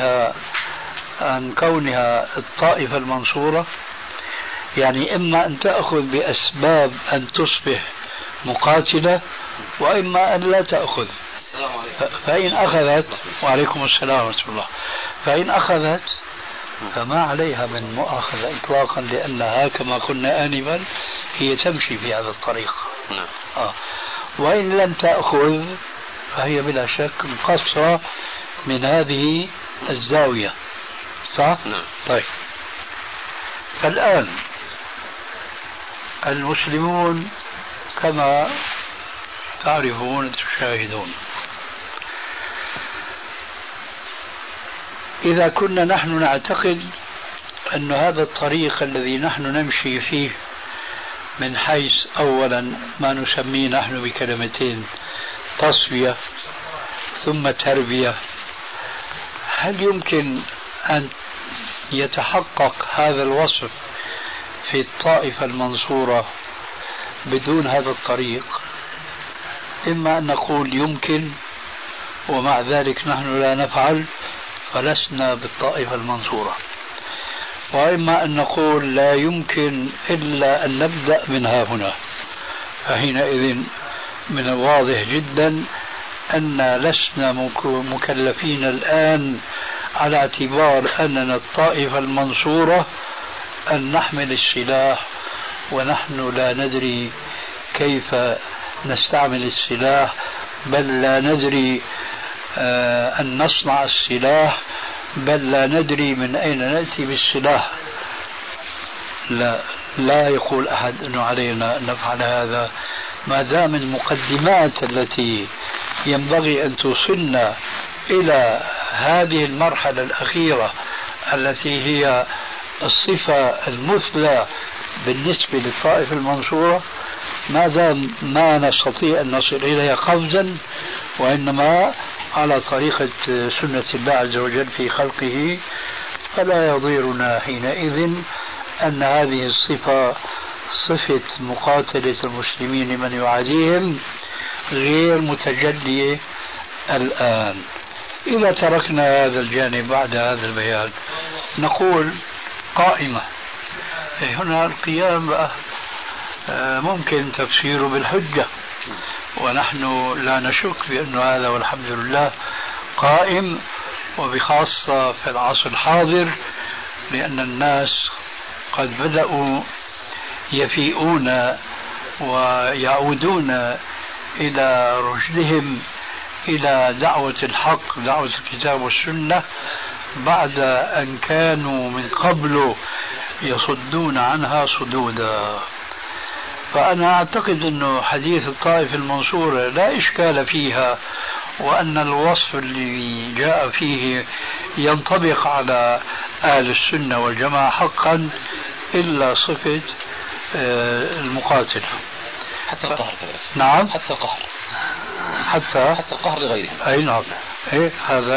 كونها الطائفة المنصورة؟ يعني إما أن تأخذ بأسباب أن تصبح مقاتلة، وإما أن لا تأخذ. فإن أخذت، وعليكم السلام ورحمة الله، فإن أخذت فما عليها من مؤاخذة إطلاقا، لأنها كما قلنا آنفا هي تمشي في هذا الطريق. وإن لم تأخذ فهي بلا شك مقصرة من هذه الزاوية، صح؟ طيب، فالآن المسلمون كما تعرفون تشاهدون، إذا كنا نحن نعتقد أن هذا الطريق الذي نحن نمشي فيه من حيث أولا ما نسميه نحن بكلمتين تصفية ثم تربية، هل يمكن أن يتحقق هذا الوصف في الطائفة المنصورة بدون هذا الطريق؟ إما أن نقول يمكن ومع ذلك نحن لا نفعل فلسنا بالطائفة المنصورة، وإما أن نقول لا يمكن إلا أن نبدأ من ها هنا، فحينئذ من الواضح جدا أن لسنا مكلفين الآن على اعتبار أننا الطائفة المنصورة أن نحمل السلاح، ونحن لا ندري كيف نستعمل السلاح، بل لا ندري أن نصنع السلاح، بل لا ندري من أين نأتي بالسلاح. لا يقول أحد أنه علينا أن نفعل هذا، ما دام المقدمات التي ينبغي أن توصلنا إلى هذه المرحلة الأخيرة التي هي الصفة المثلى بالنسبة للطائفة المنصورة، ما دام ما نستطيع أن نصل إليها قفزا، وإنما على طريقة سنة الله عز وجل في خلقه، فلا يضيرنا حينئذ أن هذه الصفة صفة مقاتلة المسلمين لمن يعاديهم غير متجلية الآن. إذا تركنا هذا الجانب بعد هذا البيان نقول قائمة. هنا القيام بقى ممكن تفسيره بالحجة، ونحن لا نشك بأن هذا والحمد لله قائم، وبخاصة في العصر الحاضر، لأن الناس قد بدأوا يفيئون ويعودون إلى رشدهم، إلى دعوة الحق، دعوة الكتاب والسنة، بعد أن كانوا من قبل يصدون عنها صدودا. فأنا أعتقد أنه حديث الطائفة المنصورة لا إشكال فيها، وأن الوصف اللي جاء فيه ينطبق على أهل السنة والجماعة حقا، إلا صفة المقاتلة. حتى القهر كذلك. نعم، حتى القهر، حتى القهر لغيرهم. أي نعم، هذا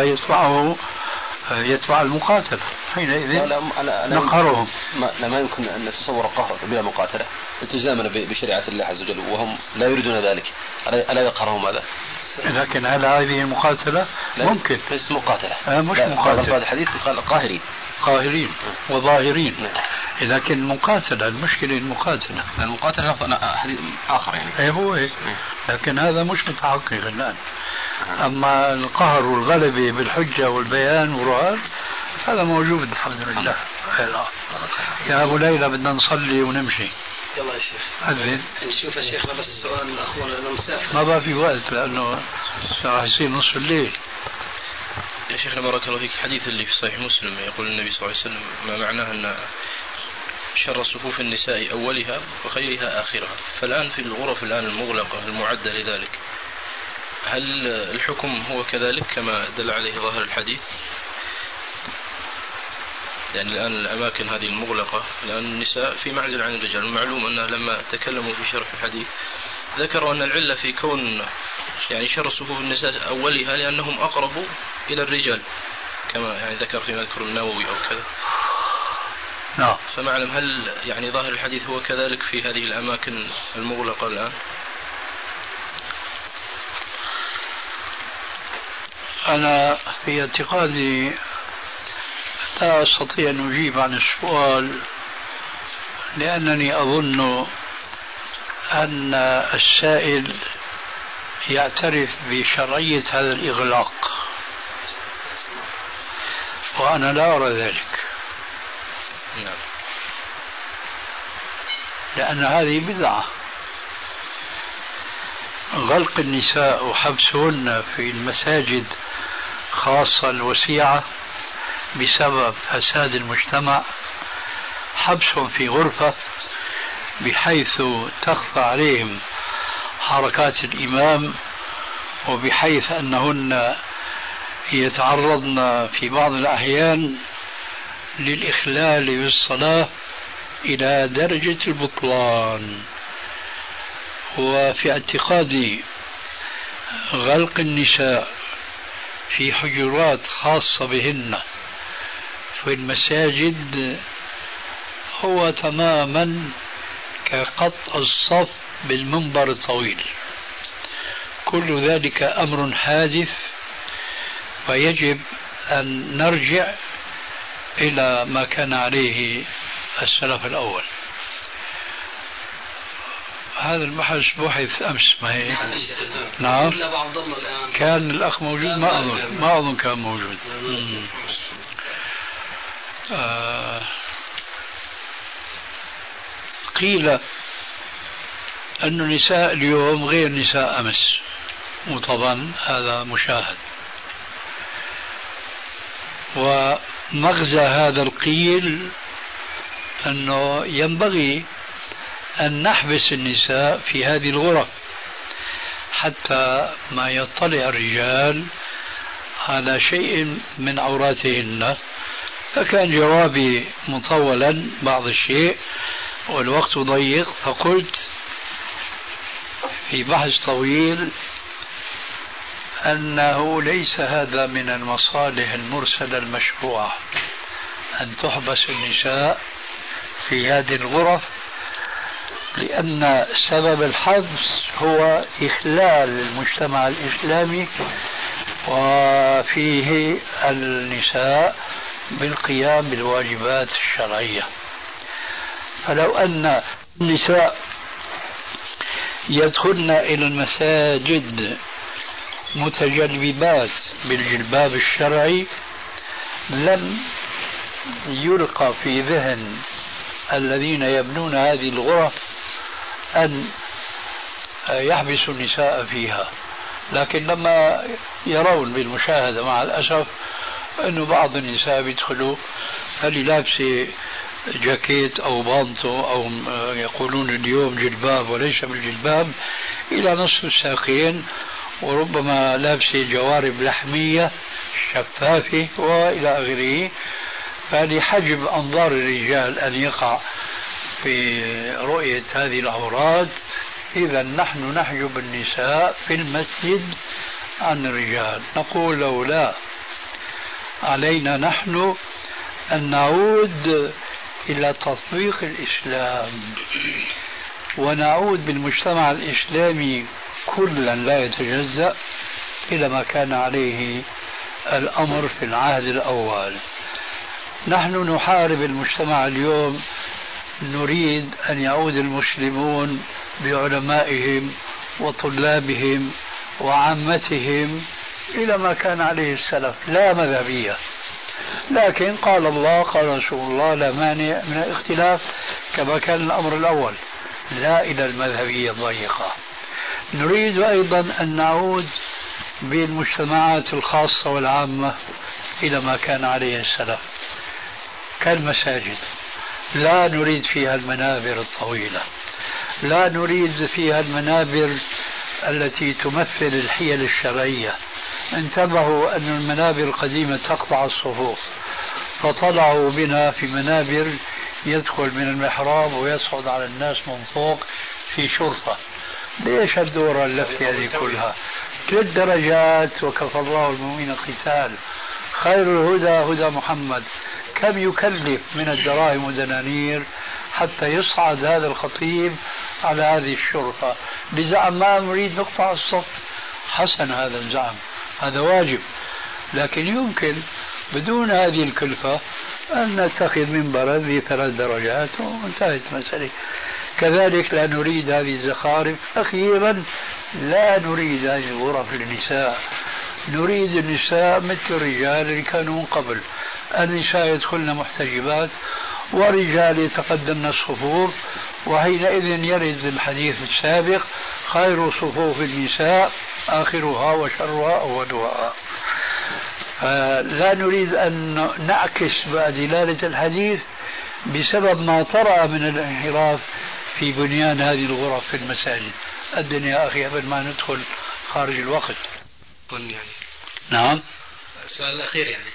يتبع المقاتلة، حينئذ نقهرهم. ما يمكن أن نتصور القهر بلا مقاتلة التزاما بشريعة الله عز وجل، وهم لا يريدون ذلك، ألا يقهرهم هذا؟ لكن هل هذه المقاتلة ممكن؟ ليست مقاتلة، مش مقاتلة. هذا الحديث قال قاهرين وظاهرين، لكن مقاتلة، المشكلة المقاتلة حديث آخر يعني. هو لكن هذا مش متحقق الآن. أما القهر والغلبة بالحجة والبيان والرؤى هذا موجود الحمد لله. يا أبو ليلى بدنا نصلي ونمشي. يلا يا شيخ أذن نشوف يا شيخنا، بس سؤال أخونا أنا مسافر ما بقى في وقت لأنه راح يصير نصف الليل. يا شيخنا بارك الله فيك، حديث اللي في صحيح مسلم يقول النبي صلى الله عليه وسلم ما معناه أن شر صفوف النساء أولها وخيرها آخرها، فالآن في الغرف الآن المغلقة المعدة لذلك، هل الحكم هو كذلك كما دل عليه ظاهر الحديث؟ يعني الآن الأماكن هذه المغلقة الآن النساء في معزل عن الرجال، المعلوم أنه لما تكلموا في شرح الحديث ذكروا أن العلة في كون يعني شر صفوف النساء أولها لأنهم أقرب إلى الرجال، كما يعني ذكر في مذكر النووي أو كذا. نعم. فمعلم هل يعني ظاهر الحديث هو كذلك في هذه الأماكن المغلقة الآن؟ أنا في اعتقادي لا أستطيع أن أجيب عن السؤال، لأنني أظن أن السائل يعترف بشرعية هذا الإغلاق، وأنا لا أرى ذلك، لأن هذه بدعة. غلق النساء وحبسهن في المساجد خاصة الوسيعة بسبب فساد المجتمع، حبسهم في غرفة بحيث تخفى عليهم حركات الإمام، وبحيث أنهن يتعرضن في بعض الأحيان للإخلال بالصلاة إلى درجة البطلان. وفي اعتقادي غلق النساء في حجرات خاصة بهن في المساجد هو تماما كقطع الصف بالمنبر الطويل. كل ذلك أمر حادث، ويجب أن نرجع إلى ما كان عليه السلف الأول. هذا البحث بحث أمس، ما هي؟ نعم. كان الأخ موجود؟ ما أظن كان موجود. قيل أن النساء اليوم غير نساء أمس، وطبعا هذا مشاهد. ومغزى هذا القيل أنه ينبغي أن نحبس النساء في هذه الغرف حتى ما يطلع الرجال على شيء من عوراتهن. فكان جوابي مطولا بعض الشيء والوقت ضيق، فقلت في بحث طويل أنه ليس هذا من المصالح المرسلة المشروعة أن تحبس النساء في هذه الغرف، لأن سبب الحبس هو إخلال المجتمع الإسلامي وفيه النساء بالقيام بالواجبات الشرعية. فلو أن النساء يدخلن إلى المساجد متجلبات بالجلباب الشرعي لم يلقى في ذهن الذين يبنون هذه الغرف أن يحبسوا النساء فيها. لكن لما يرون بالمشاهدة مع الأسف أنه بعض النساء بيدخلوا هل لابسة جاكيت أو بانطو أو يقولون اليوم جلباب وليس بالجلباب إلى نصف الساقين، وربما لابسة جوارب لحمية شفافة وإلى آخره. فلحجب أنظار الرجال أن يقع في رؤية هذه العورات، إذا نحن نحجب النساء في المسجد عن الرجال. نقول لو لا، علينا نحن أن نعود إلى تطبيق الإسلام ونعود بالمجتمع الإسلامي كلا لا يتجزأ إلى ما كان عليه الأمر في العهد الأول. نحن نحارب المجتمع اليوم، نريد أن يعود المسلمون بعلمائهم وطلابهم وعامتهم إلى ما كان عليه السلف، لا مذهبية. لكن قال الله قال رسول الله لا مانع من الاختلاف كما كان الأمر الأول، لا إلى المذهبية الضيقة. نريد أيضا أن نعود بالمجتمعات الخاصة والعامة إلى ما كان عليه السلف كالمساجد. لا نريد فيها المنابر الطويلة، لا نريد فيها المنابر التي تمثل الحيل الشرعية. انتبهوا أن المنابر القديمة تقطع الصفوف، فطلعوا بنا في منابر يدخل من المحراب ويصعد على الناس من فوق في شرفة. ليش الدورة اللفتة هذه كلها؟ 3 درجات وكفى الله المؤمنين القتال. خير الهدى هدى محمد. كم يكلف من الدراهم والدنانير حتى يصعد هذا الخطيب على هذه الشرفة بزعم ما نريد نقطع الصف؟ حسن هذا الزعم، هذا واجب، لكن يمكن بدون هذه الكلفة أن نتخذ منبرا ذي 3 درجات وانتهت المسألة. كذلك لا نريد هذه الزخارف. أخيرا لا نريد هذه الغرف للنساء، نريد النساء مثل الرجال اللي كانوا من قبل، النساء يدخلن محتجبات ورجال يتقدمن الصفوف، وحينئذ يرد الحديث السابق: خير صفوف النساء آخرها وشرها أولها. لا نريد أن نعكس دلالة الحديث بسبب ما طرأ من الانحراف في بنيان هذه الغرف في المساجد. الدنيا أخي قبل ما ندخل خارج الوقت. يعني. نعم. السؤال الأخير يعني.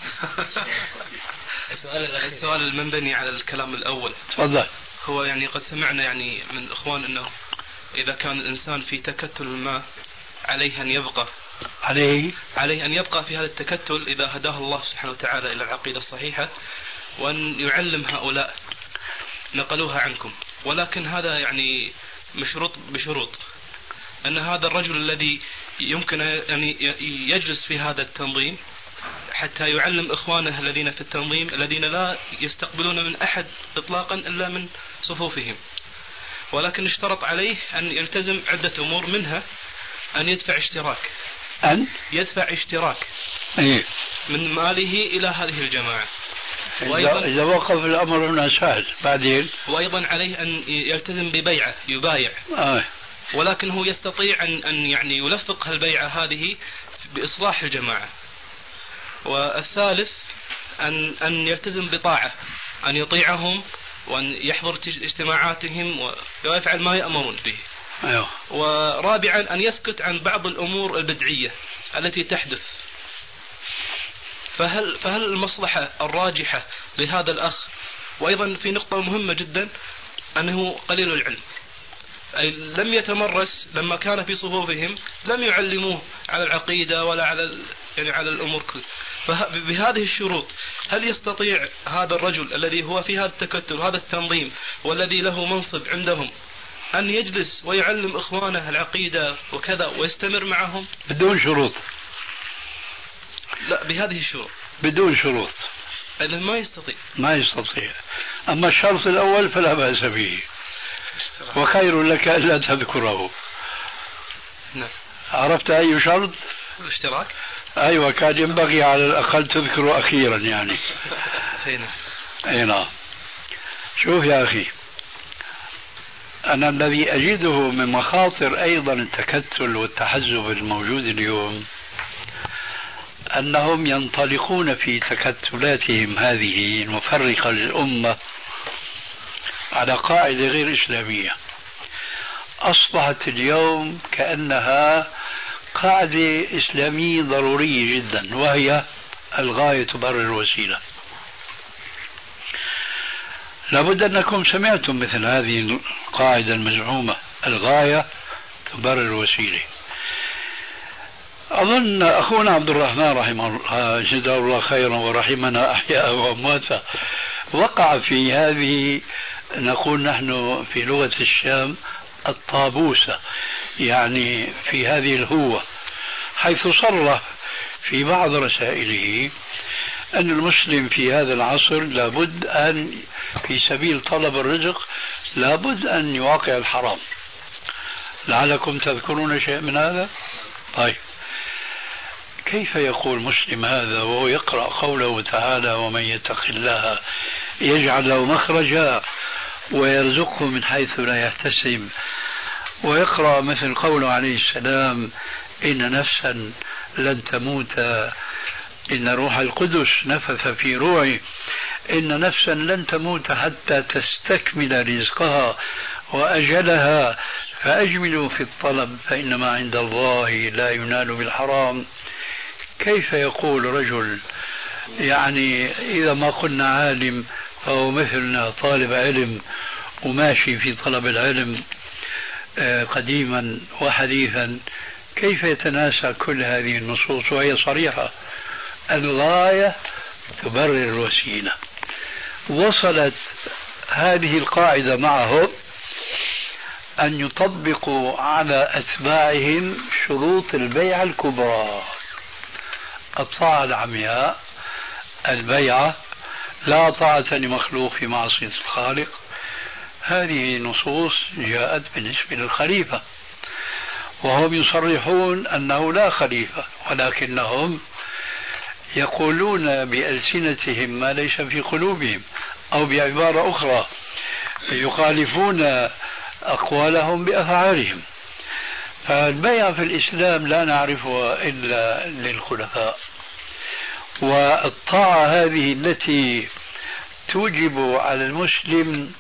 السؤال المنبني على الكلام الأول. تفضل. هو يعني قد سمعنا يعني من الإخوان أنه إذا كان الإنسان في تكتل ما عليه أن يبقى عليه أن يبقى في هذا التكتل إذا هداه الله سبحانه وتعالى إلى العقيدة الصحيحة، وأن يعلم هؤلاء نقلوها عنكم، ولكن هذا يعني بشروط أن هذا الرجل الذي يمكن أن يجلس في هذا التنظيم حتى يعلم إخوانه الذين في التنظيم الذين لا يستقبلون من أحد إطلاقا إلا من صفوفهم، ولكن اشترط عليه أن يلتزم عدة أمور، منها أن يدفع اشتراك من ماله إلى هذه الجماعة. إذا وقف الأمر هنا سهل. بعدين وأيضا عليه أن يلتزم ببيعة يبايع. ولكن هو يستطيع أن يعني يلفق هالبيعة هذه بإصلاح الجماعة. والثالث أن يلتزم بطاعة، أن يطيعهم وأن يحضر اجتماعاتهم ويفعل ما يأمرون به. ورابعا أن يسكت عن بعض الأمور البدعية التي تحدث. فهل المصلحة الراجحة لهذا الأخ؟ وأيضا في نقطة مهمة جدا أنه قليل العلم، أي لم يتمرس لما كان في صفوفهم، لم يعلموه على العقيدة ولا على الأمور كلها. فبهذه الشروط هل يستطيع هذا الرجل الذي هو في هذا التكتل هذا التنظيم والذي له منصب عندهم أن يجلس ويعلم إخوانه العقيدة وكذا ويستمر معهم بدون شروط؟ لا، بهذه الشروط. بدون شروط إذا ما يستطيع. أما الشرط الأول فلا بأس به، وخير لك ألا تذكره. نعم. عرفت أي شرط؟ الاشتراك. أيوة، كان ينبغي على الأقل تذكره أخيرا يعني. هنا شوف يا أخي، أنا الذي أجده من مخاطر أيضا التكتل والتحزب الموجود اليوم أنهم ينطلقون في تكتلاتهم هذه المفرقة للأمة على قاعدة غير إسلامية، أصبحت اليوم كأنها قاعدة إسلامية ضرورية جدا، وهي الغاية تبرر الوسيلة. لابد أنكم سمعتم مثل هذه القاعدة المزعومة: الغاية تبرر الوسيلة. أظن أخونا عبد الرحمن رحمه الله جزاه الله خيرا ورحمنا أحياء وأمواتا وقع في هذه، نقول نحن في لغة الشام الطابوسة، يعني في هذه الهوة، حيث صرح في بعض رسائله أن المسلم في هذا العصر لابد أن في سبيل طلب الرزق لابد أن يواقع الحرام. لعلكم تذكرون شيء من هذا؟ طيب، كيف يقول مسلم هذا وهو يقرأ قوله تعالى: ومن يتق الله يجعل له مخرجا ويرزقه من حيث لا يحتسب، ويقرأ مثل قوله عليه السلام: إن نفسا لن تموت إن روح القدس نفث في روعي، إن نفسا لن تموت حتى تستكمل رزقها وأجلها فأجملوا في الطلب فإنما عند الله لا ينال بالحرام. كيف يقول رجل يعني إذا ما قلنا عالم فهو مثلنا طالب علم وماشي في طلب العلم قديما وحديثا، كيف يتناسى كل هذه النصوص وهي صريحة؟ الغاية تبرر الوسيلة. وصلت هذه القاعدة معهم أن يطبقوا على أتباعهم شروط البيعة الكبرى. الطاعة العمياء البيعة لا طاعة لمخلوق في معصية الخالق، هذه نصوص جاءت بالنسبة للخليفة، وهم يصرحون أنه لا خليفة، ولكنهم يقولون بألسنتهم ما ليس في قلوبهم، أو بعبارة أخرى يخالفون أقوالهم بأفعالهم. فالبيعة في الإسلام لا نعرفها إلا للخلفاء، والطاعة هذه التي توجب على المسلم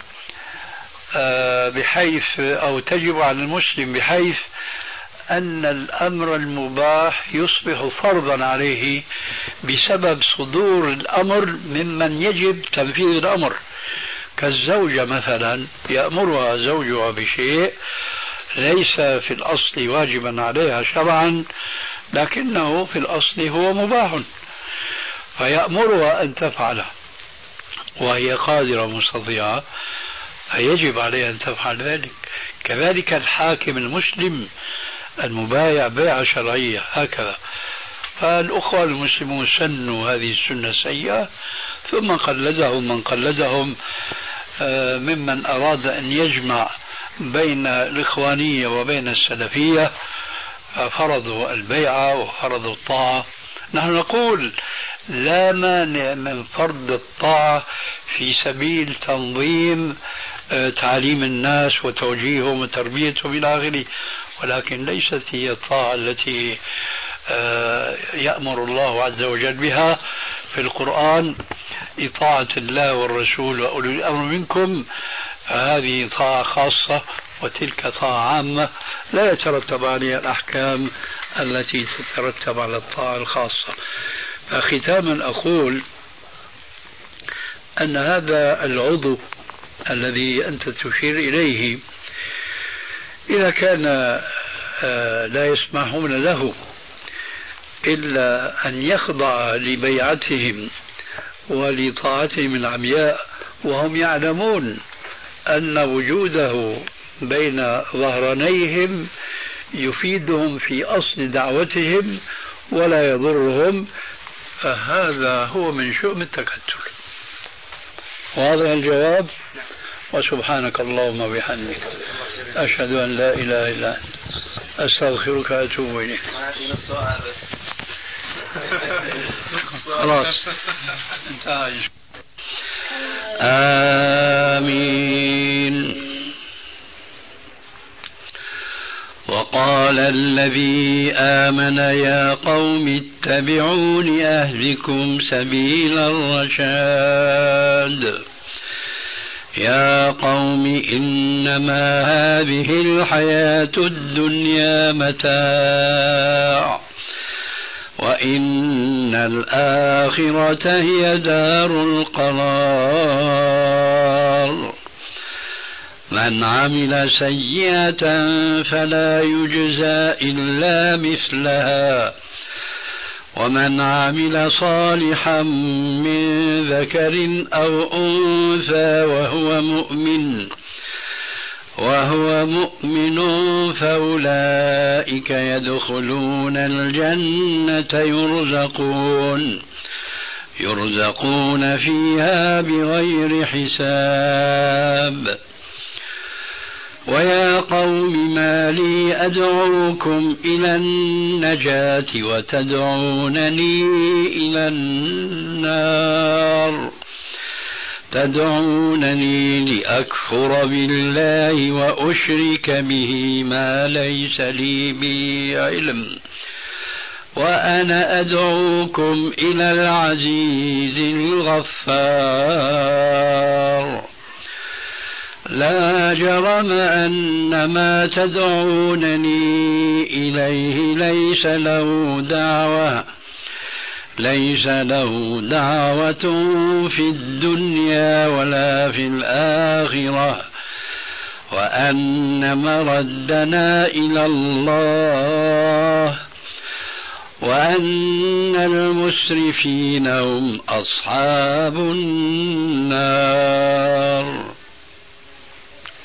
بحيث أو تجب على المسلم بحيث أن الأمر المباح يصبح فرضا عليه بسبب صدور الأمر ممن يجب تنفيذ الأمر، كالزوجة مثلا يأمرها زوجها بشيء ليس في الأصل واجبا عليها شرعا، لكنه في الأصل هو مباح، فيأمرها أن تفعله وهي قادرة مستطيعة، فيجب عليها أن تفعل ذلك. كذلك الحاكم المسلم المبايع بيعة شرعية هكذا. فالأخوة المسلمون سنوا هذه السنة السيئة، ثم قلدهم من قلدهم ممن أراد أن يجمع بين الإخوانية وبين السلفية، فرضوا البيعة وفرضوا الطاعة. نحن نقول لا مانع من فرض الطاعة في سبيل تنظيم تعليم الناس وتوجيههم وتربيتهم إلى آخره، ولكن ليست هي الطاعة التي يأمر الله عز وجل بها في القرآن: إطاعة الله والرسول وأولي الأمر منكم. هذه طاعة خاصة وتلك طاعة عامة لا يترتب عليها الأحكام التي تترتب على الطاعة الخاصة. فختاما أقول أن هذا العضو الذي أنت تشير إليه إذا كان لا يسمحون له إلا أن يخضع لبيعتهم ولطاعتهم العمياء، وهم يعلمون أن وجوده بين ظهرانيهم يفيدهم في أصل دعوتهم ولا يضرهم، فهذا هو من شؤم التكتل. واضح الجواب؟ وسبحانك اللهم وبحمدك أشهد أن لا إله إلا أنت أستغفرك وأتوب إليك. خلاص انتهى. آمين. وقال الذي آمن يا قوم اتبعون أهدكم سبيل الرشاد. يا قوم إنما هذه الحياة الدنيا متاع وإن الآخرة هي دار القرار. من عمل سيئة فلا يجزى إلا مثلها ومن عمل صالحا من ذكر أو أنثى وهو مؤمن فأولئك يدخلون الجنة يرزقون فيها بغير حساب. ويا قوم ما لي أدعوكم إلى النجاة وتدعونني إلى النار، تدعونني لأكفر بالله وأشرك به ما ليس لي به علم، وأنا أدعوكم إلى العزيز الغفار. لا جرم أن ما تدعونني إليه ليس له دعوة في الدنيا ولا في الآخرة، وأن مردنا إلى الله، وأن المسرفين هم أصحاب النار.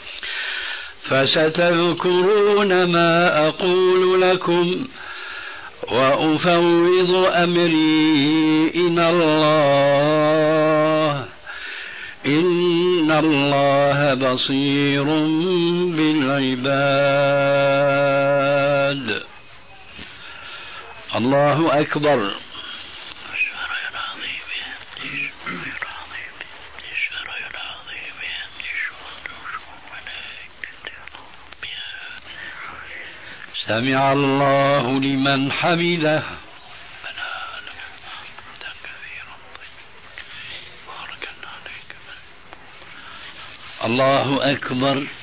فستذكرون ما أقول لكم، وأفوض أمري إن الله بصير بالعباد. الله أكبر. سمع الله لمن حمده. الله أكبر.